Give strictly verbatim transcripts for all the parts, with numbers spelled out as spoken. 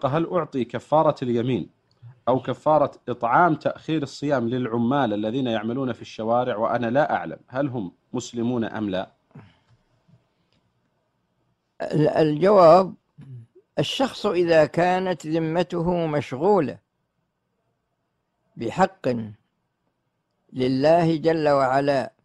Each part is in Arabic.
يتبقى هل أعطي كفارة اليمين أو كفارة إطعام تأخير الصيام للعمال الذين يعملون في الشوارع وأنا لا أعلم هل هم مسلمون أم لا؟ الجواب: الشخص إذا كانت ذمته مشغولة بحق لله جل وعلا،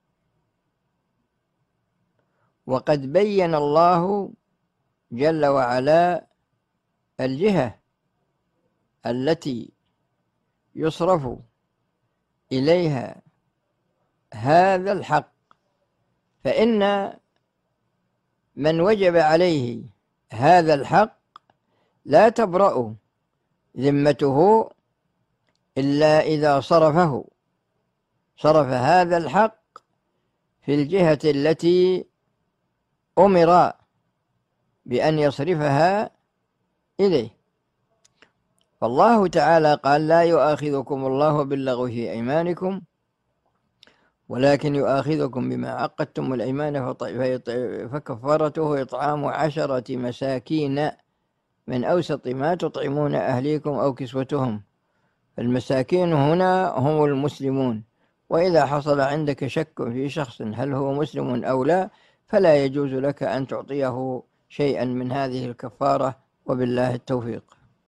وقد بين الله جل وعلا الجهة التي يصرف إليها هذا الحق، فإن من وجب عليه هذا الحق لا تبرأ ذمته إلا إذا صرفه صرف هذا الحق في الجهة التي أمر بأن يصرفها إليه. فالله تعالى قال: لا يؤاخذكم الله باللغو في أيمانكم ولكن يؤاخذكم بما عقدتم الأيمان فكفارته إطعام عشرة مساكين من أوسط ما تطعمون أهليكم أو كسوتهم. المساكين هنا هم المسلمون، وإذا حصل عندك شك في شخص هل هو مسلم أو لا فلا يجوز لك أن تعطيه شيئا من هذه الكفارة، وبالله التوفيق.